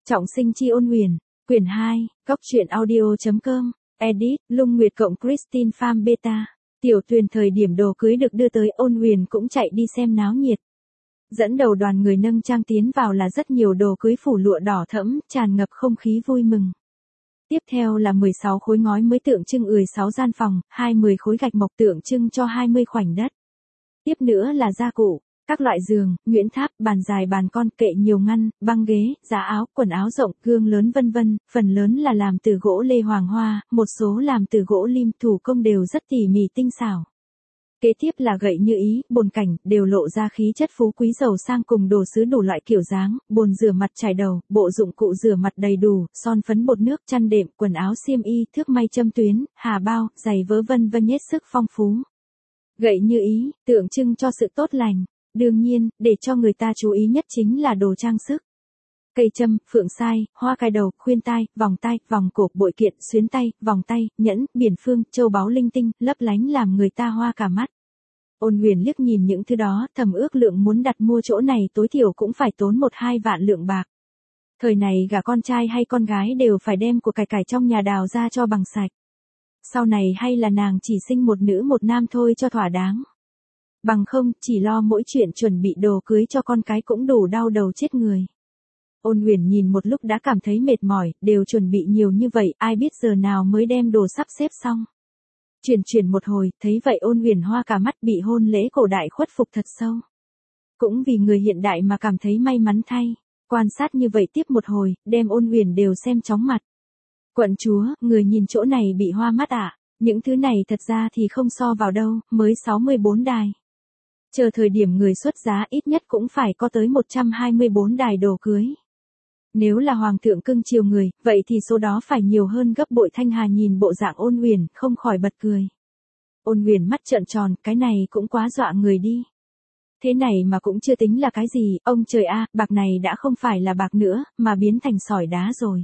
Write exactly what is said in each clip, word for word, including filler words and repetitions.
Trọng sinh chi ôn huyền, quyển hai, góc truyện audio.com, edit, Lung Nguyệt cộng Christine Farm Beta. Tiểu Tuyền thời điểm đồ cưới được đưa tới, ôn huyền cũng chạy đi xem náo nhiệt. Dẫn đầu đoàn người nâng trang tiến vào là rất nhiều đồ cưới phủ lụa đỏ thẫm, tràn ngập không khí vui mừng. Tiếp theo là mười sáu khối ngói mới tượng trưng mười sáu gian phòng, hai mươi khối gạch mộc tượng trưng cho hai mươi khoảnh đất. Tiếp nữa là gia cụ, các loại giường, nhuyễn tháp, bàn dài bàn con, kệ nhiều ngăn, băng ghế, giá áo, quần áo rộng, gương lớn vân vân, phần lớn là làm từ gỗ lê hoàng hoa, một số làm từ gỗ lim, thủ công đều rất tỉ mỉ tinh xảo. Kế tiếp là gậy như ý, bồn cảnh, đều lộ ra khí chất phú quý giàu sang cùng đồ sứ đủ loại kiểu dáng, bồn rửa mặt chải đầu, bộ dụng cụ rửa mặt đầy đủ, son phấn bột nước, chăn đệm, quần áo xiêm y, thước may châm tuyến, hà bao, giày vớ vân vân hết sức phong phú. Gậy như ý, tượng trưng cho sự tốt lành. Đương nhiên, để cho người ta chú ý nhất chính là đồ trang sức. Cây châm, phượng sai, hoa cài đầu, khuyên tai, vòng tai, vòng cổ, bội kiện, xuyến tay, vòng tay, nhẫn, biển phương, châu báu linh tinh, lấp lánh làm người ta hoa cả mắt. Ôn huyền liếc nhìn những thứ đó, thầm ước lượng muốn đặt mua chỗ này tối thiểu cũng phải tốn một hai vạn lượng bạc. Thời này gả con trai hay con gái đều phải đem của cải cải trong nhà đào ra cho bằng sạch. Sau này hay là nàng chỉ sinh một nữ một nam thôi cho thỏa đáng. Bằng không, chỉ lo mỗi chuyện chuẩn bị đồ cưới cho con cái cũng đủ đau đầu chết người. Ôn huyền nhìn một lúc đã cảm thấy mệt mỏi, đều chuẩn bị nhiều như vậy, ai biết giờ nào mới đem đồ sắp xếp xong. Chuyển chuyển một hồi, thấy vậy ôn huyền hoa cả mắt, bị hôn lễ cổ đại khuất phục thật sâu. Cũng vì người hiện đại mà cảm thấy may mắn thay. Quan sát như vậy tiếp một hồi, đem ôn huyền đều xem chóng mặt. Quận chúa, người nhìn chỗ này bị hoa mắt ạ, à? Những thứ này thật ra thì không so vào đâu, mới sáu mươi bốn đài. Chờ thời điểm người xuất giá ít nhất cũng phải có tới một trăm hai mươi bốn đài đồ cưới. Nếu là hoàng thượng cưng chiều người, vậy thì số đó phải nhiều hơn gấp bội. Thanh Hà nhìn bộ dạng ôn huyền, không khỏi bật cười. Ôn huyền mắt trợn tròn, cái này cũng quá dọa người đi. Thế này mà cũng chưa tính là cái gì, ông trời a, à, bạc này đã không phải là bạc nữa, mà biến thành sỏi đá rồi.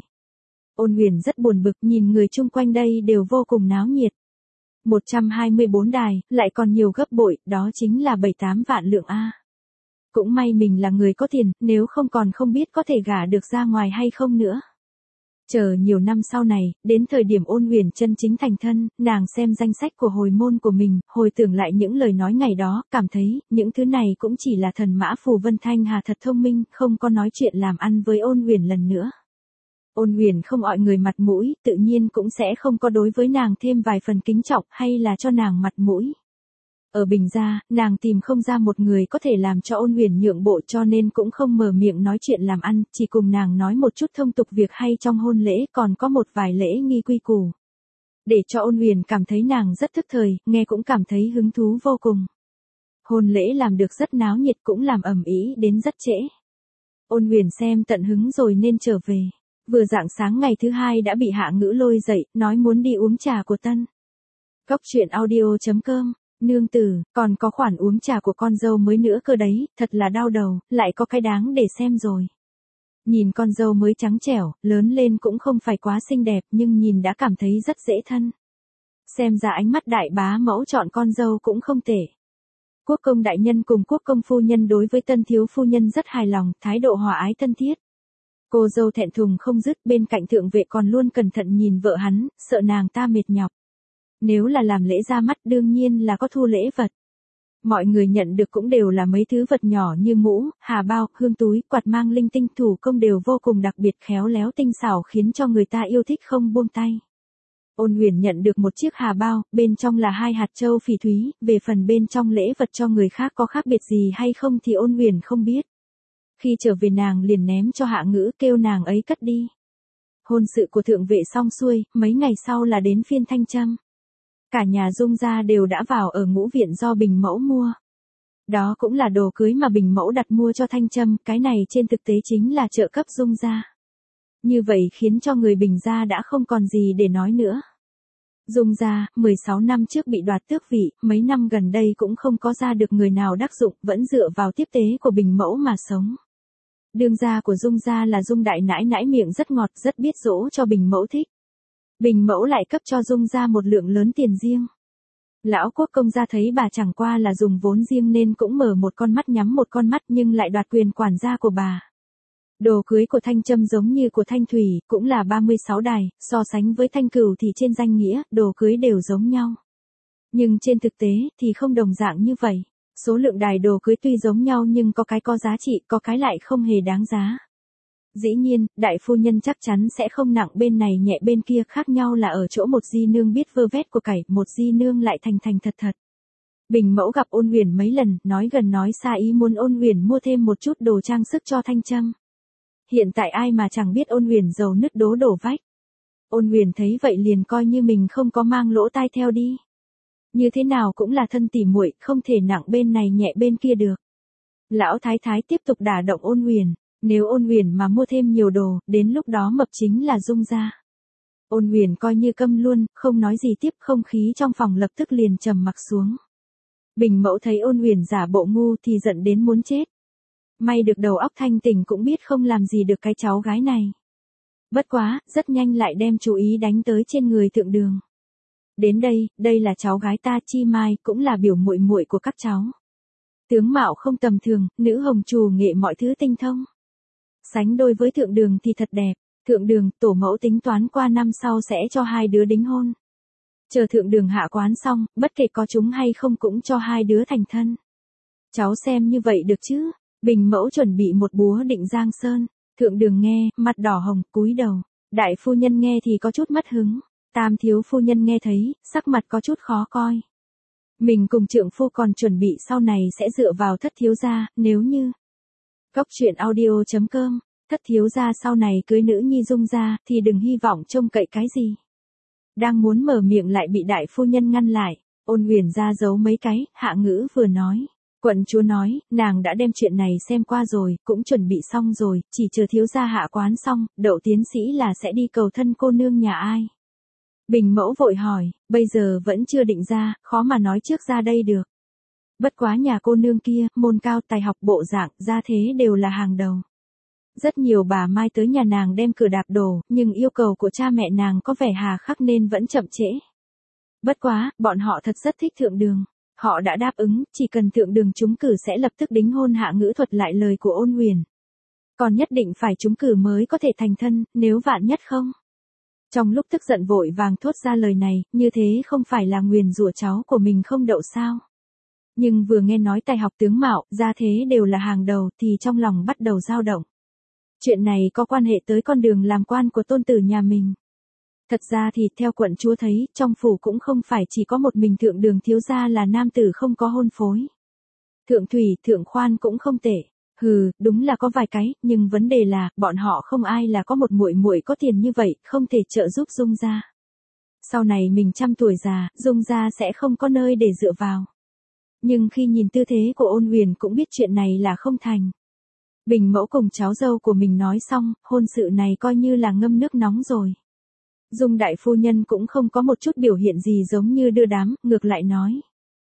Ôn huyền rất buồn bực, nhìn người chung quanh đây đều vô cùng náo nhiệt. một trăm hai mươi bốn đài, lại còn nhiều gấp bội, đó chính là bảy tám vạn lượng a. Cũng may mình là người có tiền, nếu không còn không biết có thể gả được ra ngoài hay không nữa. Chờ nhiều năm sau này, đến thời điểm ôn huyền chân chính thành thân, nàng xem danh sách của hồi môn của mình, hồi tưởng lại những lời nói ngày đó, cảm thấy, những thứ này cũng chỉ là thần mã phù vân. Thanh Hà thật thông minh, không có nói chuyện làm ăn với ôn huyền lần nữa. Ôn huyền không ọi người mặt mũi, tự nhiên cũng sẽ không có đối với nàng thêm vài phần kính trọng hay là cho nàng mặt mũi. Ở Bình gia, nàng tìm không ra một người có thể làm cho ôn huyền nhượng bộ, cho nên cũng không mở miệng nói chuyện làm ăn, chỉ cùng nàng nói một chút thông tục việc hay trong hôn lễ, còn có một vài lễ nghi quy củ. Để cho ôn huyền cảm thấy nàng rất thức thời, nghe cũng cảm thấy hứng thú vô cùng. Hôn lễ làm được rất náo nhiệt, cũng làm ầm ĩ đến rất trễ. Ôn huyền xem tận hứng rồi nên trở về. Vừa rạng sáng ngày thứ hai đã bị Hạ Ngữ lôi dậy, nói muốn đi uống trà của tân. Góc truyện audio.com, nương tử, còn có khoản uống trà của con dâu mới nữa cơ đấy, thật là đau đầu, lại có cái đáng để xem rồi. Nhìn con dâu mới trắng trẻo, lớn lên cũng không phải quá xinh đẹp nhưng nhìn đã cảm thấy rất dễ thân. Xem ra ánh mắt đại bá mẫu chọn con dâu cũng không tệ. Quốc công đại nhân cùng quốc công phu nhân đối với tân thiếu phu nhân rất hài lòng, thái độ hòa ái thân thiết. Cô dâu thẹn thùng không dứt, bên cạnh thượng vệ còn luôn cẩn thận nhìn vợ hắn, sợ nàng ta mệt nhọc. Nếu là làm lễ ra mắt đương nhiên là có thu lễ vật. Mọi người nhận được cũng đều là mấy thứ vật nhỏ như mũ, hà bao, hương túi, quạt mang linh tinh, thủ công đều vô cùng đặc biệt khéo léo tinh xảo, khiến cho người ta yêu thích không buông tay. Ôn huyền nhận được một chiếc hà bao, bên trong là hai hạt châu phỉ thúy, về phần bên trong lễ vật cho người khác có khác biệt gì hay không thì ôn huyền không biết. Khi trở về nàng liền ném cho Hạ Ngữ, kêu nàng ấy cất đi. Hôn sự của thượng vệ xong xuôi, mấy ngày sau là đến phiên Thanh Trâm. Cả nhà Dung gia đều đã vào ở ngũ viện do Bình Mẫu mua. Đó cũng là đồ cưới mà Bình Mẫu đặt mua cho Thanh Trâm, cái này trên thực tế chính là trợ cấp Dung gia. Như vậy khiến cho người Bình gia đã không còn gì để nói nữa. Dung gia, mười sáu năm trước bị đoạt tước vị, mấy năm gần đây cũng không có ra được người nào đắc dụng, vẫn dựa vào tiếp tế của Bình Mẫu mà sống. Đương gia của Dung gia là Dung đại nãi nãi, miệng rất ngọt, rất biết dỗ cho Bình Mẫu thích. Bình Mẫu lại cấp cho Dung gia một lượng lớn tiền riêng. Lão quốc công gia thấy bà chẳng qua là dùng vốn riêng nên cũng mở một con mắt nhắm một con mắt, nhưng lại đoạt quyền quản gia của bà. Đồ cưới của Thanh Trâm giống như của Thanh Thủy, cũng là ba mươi sáu đài, so sánh với Thanh Cửu thì trên danh nghĩa, đồ cưới đều giống nhau. Nhưng trên thực tế, thì không đồng dạng như vậy. Số lượng đài đồ cưới tuy giống nhau nhưng có cái có giá trị, có cái lại không hề đáng giá. Dĩ nhiên, đại phu nhân chắc chắn sẽ không nặng bên này nhẹ bên kia, khác nhau là ở chỗ một di nương biết vơ vét của cải, một di nương lại thành thành thật thật. Bình mẫu gặp Ôn Huyền mấy lần, nói gần nói xa ý muốn Ôn Huyền mua thêm một chút đồ trang sức cho Thanh Trâm. Hiện tại ai mà chẳng biết Ôn Huyền giàu nứt đố đổ vách. Ôn Huyền thấy vậy liền coi như mình không có mang lỗ tai theo đi. Như thế nào cũng là thân tỉ muội, không thể nặng bên này nhẹ bên kia được. Lão thái thái tiếp tục đả động Ôn Huyền, nếu Ôn Huyền mà mua thêm nhiều đồ, đến lúc đó mập chính là Dung gia. Ôn Huyền coi như câm luôn, không nói gì tiếp, không khí trong phòng lập tức liền trầm mặc xuống. Bình mẫu thấy Ôn Huyền giả bộ ngu thì giận đến muốn chết. May được đầu óc thanh tỉnh cũng biết không làm gì được cái cháu gái này. Bất quá, rất nhanh lại đem chú ý đánh tới trên người Thượng Đường. Đến đây, đây là cháu gái ta, Chi Mai, cũng là biểu muội muội của các cháu. Tướng mạo không tầm thường, nữ hồng trù nghệ mọi thứ tinh thông. Sánh đôi với Thượng Đường thì thật đẹp. Thượng Đường, tổ mẫu tính toán qua năm sau sẽ cho hai đứa đính hôn. Chờ Thượng Đường hạ quán xong, bất kể có chúng hay không cũng cho hai đứa thành thân. Cháu xem như vậy được chứ? Bình mẫu chuẩn bị một búa định giang sơn. Thượng Đường nghe, mặt đỏ hồng, cúi đầu. Đại phu nhân nghe thì có chút mất hứng. Tam thiếu phu nhân nghe thấy, sắc mặt có chút khó coi. Mình cùng trượng phu còn chuẩn bị sau này sẽ dựa vào thất thiếu gia, nếu như. Cốc truyện audio chấm com, thất thiếu gia sau này cưới nữ nhi Dung gia thì đừng hy vọng trông cậy cái gì. Đang muốn mở miệng lại bị đại phu nhân ngăn lại. Ôn Huyền ra giấu mấy cái, Hạ Ngữ vừa nói. Quận chúa nói, nàng đã đem chuyện này xem qua rồi, cũng chuẩn bị xong rồi, chỉ chờ thiếu gia hạ quán xong, đậu tiến sĩ là sẽ đi cầu thân cô nương nhà ai. Bình mẫu vội hỏi, bây giờ vẫn chưa định ra, khó mà nói trước ra đây được. Bất quá nhà cô nương kia, môn cao tài học bộ dạng, gia thế đều là hàng đầu. Rất nhiều bà mai tới nhà nàng đem cửa đạp đổ, nhưng yêu cầu của cha mẹ nàng có vẻ hà khắc nên vẫn chậm trễ. Bất quá, bọn họ thật rất thích Thượng Đường. Họ đã đáp ứng, chỉ cần Thượng Đường trúng cử sẽ lập tức đính hôn. Hạ Ngữ thuật lại lời của Ôn Huyền. Còn nhất định phải trúng cử mới có thể thành thân, nếu vạn nhất không. Trong lúc tức giận vội vàng thốt ra lời này, như thế không phải là nguyền rủa cháu của mình không đậu sao. Nhưng vừa nghe nói tài học tướng mạo, gia thế đều là hàng đầu thì trong lòng bắt đầu dao động. Chuyện này có quan hệ tới con đường làm quan của tôn tử nhà mình. Thật ra thì theo quận chúa thấy, trong phủ cũng không phải chỉ có một mình Thượng Đường thiếu gia là nam tử không có hôn phối. Thượng Thủy, Thượng Khoan cũng không tệ. Hừ, đúng là có vài cái, nhưng vấn đề là, bọn họ không ai là có một muội muội có tiền như vậy, không thể trợ giúp Dung gia. Sau này mình trăm tuổi già, Dung gia sẽ không có nơi để dựa vào. Nhưng khi nhìn tư thế của Ôn Huyền cũng biết chuyện này là không thành. Bình mẫu cùng cháu dâu của mình nói xong, hôn sự này coi như là ngâm nước nóng rồi. Dung đại phu nhân cũng không có một chút biểu hiện gì giống như đưa đám, ngược lại nói.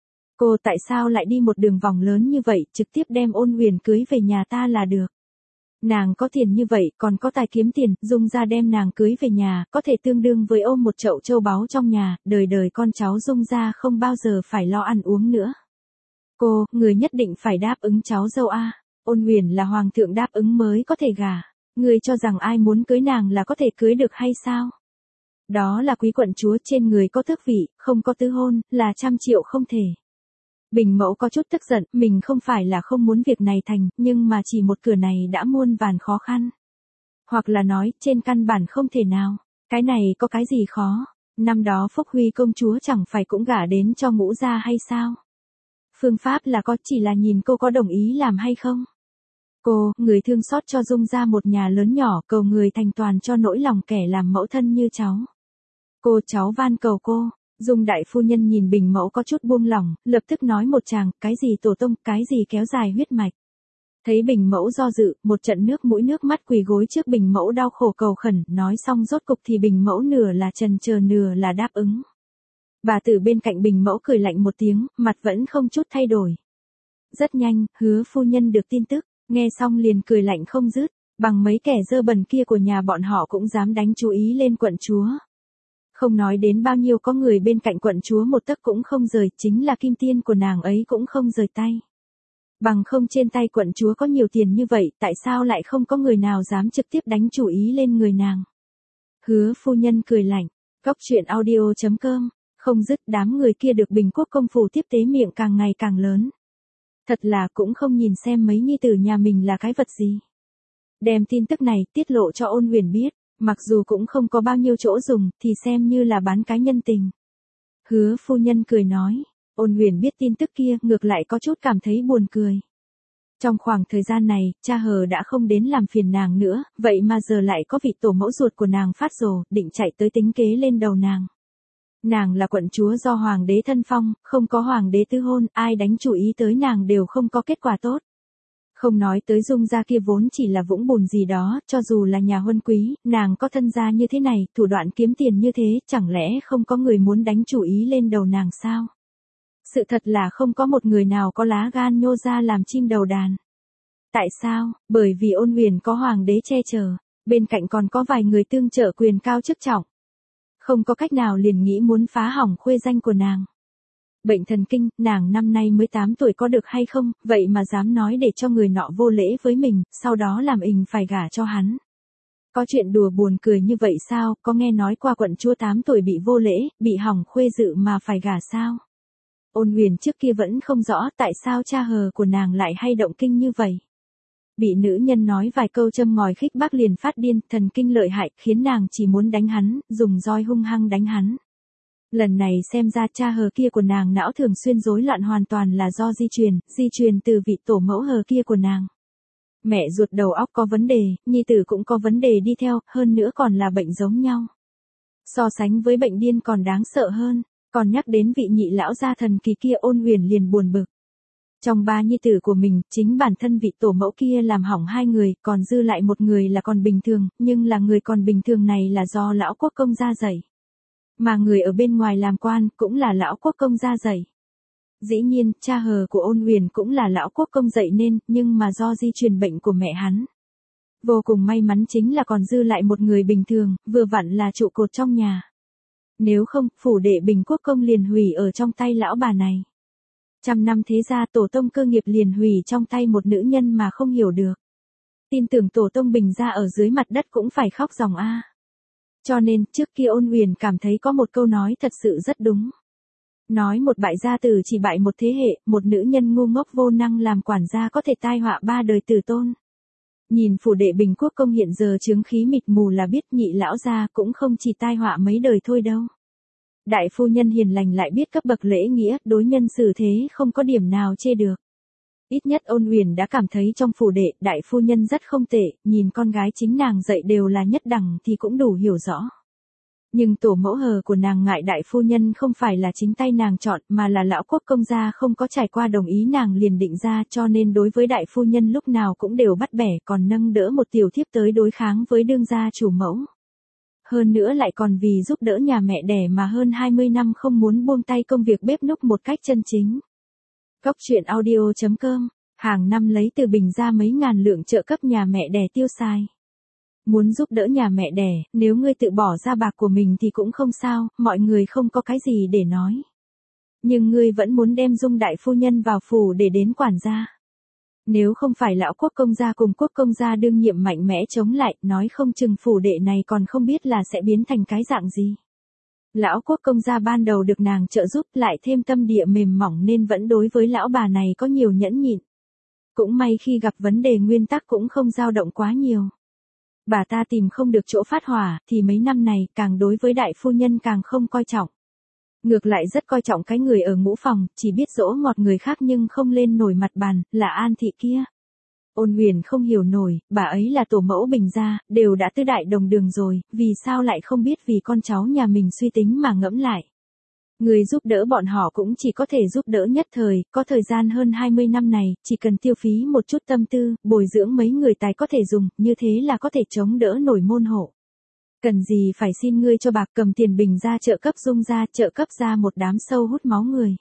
Cô tại sao lại đi một đường vòng lớn như vậy, trực tiếp đem Ôn Huyền cưới về nhà ta là được. Nàng có tiền như vậy, còn có tài kiếm tiền, Dung gia đem nàng cưới về nhà, có thể tương đương với ôm một chậu châu báu trong nhà, đời đời con cháu Dung gia không bao giờ phải lo ăn uống nữa. Cô, người nhất định phải đáp ứng cháu dâu a. Ôn Huyền là hoàng thượng đáp ứng mới có thể gả. Người cho rằng ai muốn cưới nàng là có thể cưới được hay sao? Đó là quý quận chúa trên người có tước vị, không có tứ hôn, là trăm triệu không thể. Bình mẫu có chút tức giận, mình không phải là không muốn việc này thành, nhưng mà chỉ một cửa này đã muôn vàn khó khăn. Hoặc là nói, trên căn bản không thể nào. Cái này có cái gì khó? Năm đó Phúc Huy công chúa chẳng phải cũng gả đến cho Ngũ gia hay sao? Phương pháp là có, chỉ là nhìn cô có đồng ý làm hay không. Cô, người thương xót cho Dung gia một nhà lớn nhỏ, cầu người thành toàn cho nỗi lòng kẻ làm mẫu thân như cháu. Cô, cháu van cầu cô. Dung đại phu nhân nhìn Bình mẫu có chút buông lỏng, lập tức nói một tràng, cái gì tổ tông, cái gì kéo dài huyết mạch. Thấy Bình mẫu do dự, một trận nước mũi nước mắt quỳ gối trước Bình mẫu đau khổ cầu khẩn, nói xong rốt cục thì Bình mẫu nửa là chần chờ nửa là đáp ứng. Bà tử bên cạnh Bình mẫu cười lạnh một tiếng, mặt vẫn không chút thay đổi. Rất nhanh, Hứa phu nhân được tin tức, nghe xong liền cười lạnh không dứt, bằng mấy kẻ dơ bẩn kia của nhà bọn họ cũng dám đánh chú ý lên quận chúa. Không nói đến bao nhiêu có người bên cạnh quận chúa một tấc cũng không rời, chính là kim tiên của nàng ấy cũng không rời tay. Bằng không trên tay quận chúa có nhiều tiền như vậy, tại sao lại không có người nào dám trực tiếp đánh chủ ý lên người nàng? Hứa phu nhân cười lạnh. Góc truyện audio.com. Không dứt đám người kia được Bình Quốc công phủ tiếp tế miệng càng ngày càng lớn. Thật là cũng không nhìn xem mấy nhi tử nhà mình là cái vật gì. Đem tin tức này tiết lộ cho Ôn Huyền biết, mặc dù cũng không có bao nhiêu chỗ dùng, thì xem như là bán cái nhân tình. Hứa phu nhân cười nói, Ôn Huyền biết tin tức kia ngược lại có chút cảm thấy buồn cười. Trong khoảng thời gian này, cha hờ đã không đến làm phiền nàng nữa, vậy mà giờ lại có vị tổ mẫu ruột của nàng phát rồ, định chạy tới tính kế lên đầu nàng. Nàng là quận chúa do hoàng đế thân phong, không có hoàng đế tư hôn, ai đánh chủ ý tới nàng đều không có kết quả tốt. Không nói tới Dung gia kia vốn chỉ là vũng bùn gì đó, cho dù là nhà huân quý, nàng có thân gia như thế này, thủ đoạn kiếm tiền như thế, chẳng lẽ không có người muốn đánh chủ ý lên đầu nàng sao? Sự thật là không có một người nào có lá gan nhô ra làm chim đầu đàn. Tại sao? Bởi vì Ôn Huyền có hoàng đế che chở, bên cạnh còn có vài người tương trợ quyền cao chức trọng. Không có cách nào liền nghĩ muốn phá hỏng khuê danh của nàng. Bệnh thần kinh, nàng năm nay mới tám tuổi có được hay không, vậy mà dám nói để cho người nọ vô lễ với mình, sau đó làm ình phải gả cho hắn. Có chuyện đùa buồn cười như vậy sao, có nghe nói qua quận chúa tám tuổi bị vô lễ, bị hỏng khuê dự mà phải gả sao? Ôn Huyền trước kia vẫn không rõ tại sao cha hờ của nàng lại hay động kinh như vậy. Bị nữ nhân nói vài câu châm ngòi khích bác liền phát điên, thần kinh lợi hại, khiến nàng chỉ muốn đánh hắn, dùng roi hung hăng đánh hắn. Lần này xem ra cha hờ kia của nàng não thường xuyên rối loạn hoàn toàn là do di truyền, di truyền từ vị tổ mẫu hờ kia của nàng. Mẹ ruột đầu óc có vấn đề, nhi tử cũng có vấn đề đi theo, hơn nữa còn là bệnh giống nhau. So sánh với bệnh điên còn đáng sợ hơn, còn nhắc đến vị nhị lão gia thần kỳ kia Ôn Huyền liền buồn bực. Trong ba nhi tử của mình, chính bản thân vị tổ mẫu kia làm hỏng hai người, còn dư lại một người là còn bình thường, nhưng là người còn bình thường này là do lão quốc công gia dạy. Mà người ở bên ngoài làm quan cũng là lão quốc công gia dạy. Dĩ nhiên, cha hờ của Ôn Huyền cũng là lão quốc công dạy nên, nhưng mà do di truyền bệnh của mẹ hắn. Vô cùng may mắn chính là còn dư lại một người bình thường, vừa vặn là trụ cột trong nhà. Nếu không, phủ đệ Bình Quốc công liền hủy ở trong tay lão bà này. Trăm năm thế gia tổ tông cơ nghiệp liền hủy trong tay một nữ nhân mà không hiểu được. Tin tưởng tổ tông Bình gia ở dưới mặt đất cũng phải khóc ròng a. Cho nên, trước kia Ôn Huyền cảm thấy có một câu nói thật sự rất đúng. Nói một bại gia tử chỉ bại một thế hệ, một nữ nhân ngu ngốc vô năng làm quản gia có thể tai họa ba đời tử tôn. Nhìn phủ đệ Bình Quốc công hiện giờ chướng khí mịt mù là biết nhị lão gia cũng không chỉ tai họa mấy đời thôi đâu. Đại phu nhân hiền lành lại biết cấp bậc lễ nghĩa, đối nhân xử thế không có điểm nào chê được. Ít nhất Ôn Huyền đã cảm thấy trong phủ đệ, đại phu nhân rất không tệ, nhìn con gái chính nàng dạy đều là nhất đẳng thì cũng đủ hiểu rõ. Nhưng tổ mẫu hờ của nàng ngại đại phu nhân không phải là chính tay nàng chọn mà là lão quốc công gia không có trải qua đồng ý nàng liền định ra, cho nên đối với đại phu nhân lúc nào cũng đều bắt bẻ, còn nâng đỡ một tiểu thiếp tới đối kháng với đương gia chủ mẫu. Hơn nữa lại còn vì giúp đỡ nhà mẹ đẻ mà hơn hai mươi năm không muốn buông tay công việc bếp núc một cách chân chính. Góc truyện audio.com, hàng năm lấy từ Bình ra mấy ngàn lượng trợ cấp nhà mẹ đẻ tiêu xài. Muốn giúp đỡ nhà mẹ đẻ, nếu ngươi tự bỏ ra bạc của mình thì cũng không sao, mọi người không có cái gì để nói. Nhưng ngươi vẫn muốn đem Dung đại phu nhân vào phủ để đến quản gia. Nếu không phải lão quốc công gia cùng quốc công gia đương nhiệm mạnh mẽ chống lại, nói không chừng phủ đệ này còn không biết là sẽ biến thành cái dạng gì. Lão quốc công gia ban đầu được nàng trợ giúp lại thêm tâm địa mềm mỏng nên vẫn đối với lão bà này có nhiều nhẫn nhịn. Cũng may khi gặp vấn đề nguyên tắc cũng không dao động quá nhiều. Bà ta tìm không được chỗ phát hỏa thì mấy năm này càng đối với đại phu nhân càng không coi trọng. Ngược lại rất coi trọng cái người ở ngũ phòng, chỉ biết dỗ ngọt người khác nhưng không lên nổi mặt bàn, là An Thị kia. Ôn Huyền không hiểu nổi, bà ấy là tổ mẫu Bình gia, đều đã tứ đại đồng đường rồi, vì sao lại không biết vì con cháu nhà mình suy tính mà ngẫm lại. Người giúp đỡ bọn họ cũng chỉ có thể giúp đỡ nhất thời, có thời gian hơn hai mươi năm này, chỉ cần tiêu phí một chút tâm tư, bồi dưỡng mấy người tài có thể dùng, như thế là có thể chống đỡ nổi môn hộ. Cần gì phải xin ngươi cho bạc, cầm tiền Bình ra trợ cấp Dung ra, trợ cấp ra một đám sâu hút máu người.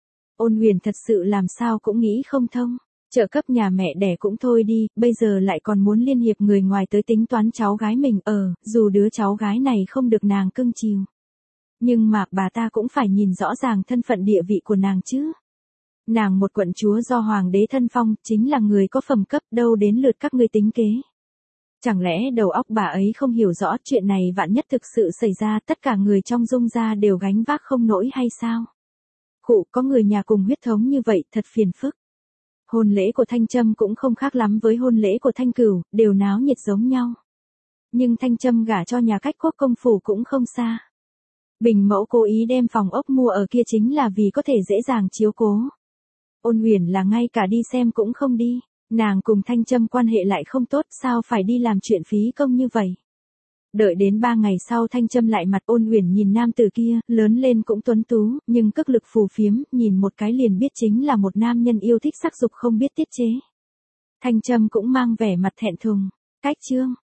Ôn Huyền thật sự làm sao cũng nghĩ không thông, trợ cấp nhà mẹ đẻ cũng thôi đi, bây giờ lại còn muốn liên hiệp người ngoài tới tính toán cháu gái mình, ờ, dù đứa cháu gái này không được nàng cưng chiều. Nhưng mà bà ta cũng phải nhìn rõ ràng thân phận địa vị của nàng chứ. Nàng một quận chúa do hoàng đế thân phong, chính là người có phẩm cấp, đâu đến lượt các ngươi tính kế. Chẳng lẽ đầu óc bà ấy không hiểu rõ chuyện này vạn nhất thực sự xảy ra tất cả người trong Dung gia đều gánh vác không nổi hay sao? Khụ, có người nhà cùng huyết thống như vậy thật phiền phức. Hôn lễ của Thanh Trâm cũng không khác lắm với hôn lễ của Thanh Cửu, đều náo nhiệt giống nhau. Nhưng Thanh Trâm gả cho nhà cách quốc công phủ cũng không xa. Bình Mẫu cố ý đem phòng ốc mua ở kia chính là vì có thể dễ dàng chiếu cố. Ôn Huyền là ngay cả đi xem cũng không đi, nàng cùng Thanh Trâm quan hệ lại không tốt, sao phải đi làm chuyện phí công như vậy. Đợi đến ba ngày sau Thanh Trâm lại mặt. Ôn Huyền nhìn nam tử kia, lớn lên cũng tuấn tú, nhưng cước lực phù phiếm, nhìn một cái liền biết chính là một nam nhân yêu thích sắc dục không biết tiết chế. Thanh Trâm cũng mang vẻ mặt thẹn thùng. Cách chương